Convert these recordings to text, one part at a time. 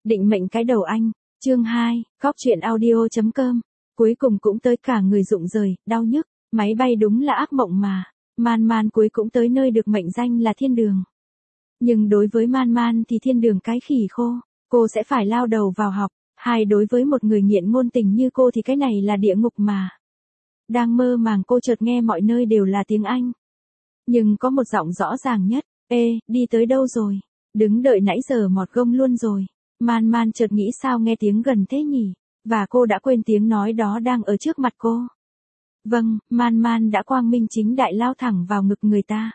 Định mệnh cái đầu anh, chương 2, góc truyện audio.com. Cuối cùng cũng tới cả người rụng rời, đau nhức, máy bay đúng là ác mộng mà. Man Man cuối cũng tới nơi được mệnh danh là thiên đường. Nhưng đối với Man Man thì thiên đường cái khỉ khô, cô sẽ phải lao đầu vào học. Hai, đối với một người nghiện ngôn tình như cô thì cái này là địa ngục mà. Đang mơ màng cô chợt nghe mọi nơi đều là tiếng Anh. Nhưng có một giọng rõ ràng nhất, ê, đi tới đâu rồi? Đứng đợi nãy giờ mọt gông luôn rồi. Man Man chợt nghĩ sao nghe tiếng gần thế nhỉ, và cô đã quên tiếng nói đó đang ở trước mặt cô. Vâng, Man Man đã quang minh chính đại lao thẳng vào ngực người ta.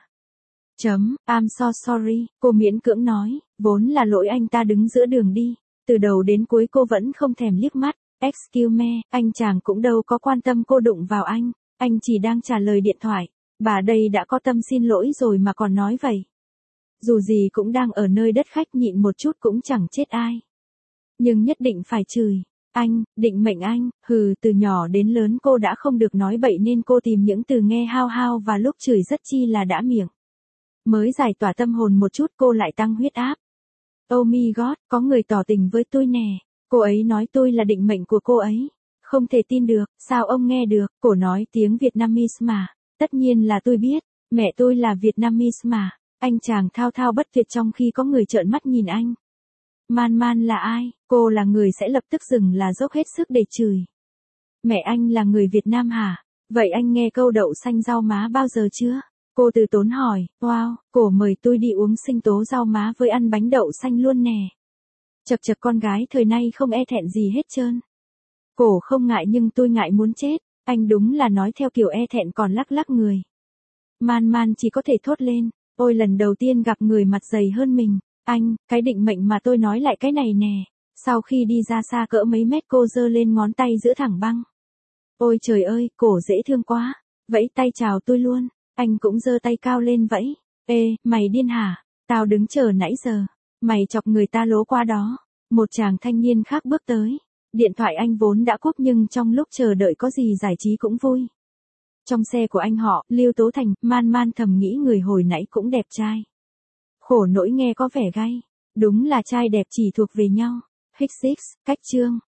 I'm so sorry, cô miễn cưỡng nói, vốn là lỗi anh ta đứng giữa đường đi. Từ đầu đến cuối cô vẫn không thèm liếc mắt. Excuse me, anh chàng cũng đâu có quan tâm cô đụng vào anh chỉ đang trả lời điện thoại. Bà đây đã có tâm xin lỗi rồi mà còn nói vậy. Dù gì cũng đang ở nơi đất khách, nhịn một chút cũng chẳng chết ai. Nhưng nhất định phải chửi. Anh, định mệnh anh, từ nhỏ đến lớn cô đã không được nói bậy nên cô tìm những từ nghe hao hao và lúc chửi rất chi là đã miệng. Mới giải tỏa tâm hồn một chút cô lại tăng huyết áp. Oh my god, có người tỏ tình với tôi nè. Cô ấy nói tôi là định mệnh của cô ấy. Không thể tin được, sao ông nghe được, cổ nói tiếng Vietnamese mà. Tất nhiên là tôi biết, mẹ tôi là Vietnamese mà. Anh chàng thao thao bất tuyệt trong khi có người trợn mắt nhìn anh. Man Man là ai? Cô là người sẽ lập tức dừng là dốc hết sức để chửi. Mẹ anh là người Việt Nam hả? Vậy anh nghe câu đậu xanh rau má bao giờ chưa? Cô từ tốn hỏi, wow, cổ mời tôi đi uống sinh tố rau má với ăn bánh đậu xanh luôn nè. Chật chật, con gái thời nay không e thẹn gì hết trơn. Cổ không ngại nhưng tôi ngại muốn chết. Anh đúng là nói theo kiểu e thẹn còn lắc lắc người. Man Man chỉ có thể thốt lên, ôi lần đầu tiên gặp người mặt dày hơn mình. Anh, cái định mệnh mà tôi nói lại cái này nè. Sau khi đi ra xa cỡ mấy mét cô giơ lên ngón tay giữa thẳng băng. Ôi trời ơi, cổ dễ thương quá. Vẫy tay chào tôi luôn. Anh cũng giơ tay cao lên vẫy. Ê, mày điên hả? Tao đứng chờ nãy giờ. Mày chọc người ta lố qua đó. Một chàng thanh niên khác bước tới. Điện thoại anh vốn đã cúp nhưng trong lúc chờ đợi có gì giải trí cũng vui. Trong xe của anh họ, Lưu Tố Thành, Man Man thầm nghĩ người hồi nãy cũng đẹp trai. Khổ nỗi nghe có vẻ gay. Đúng là trai đẹp chỉ thuộc về nhau. Hích cách chương.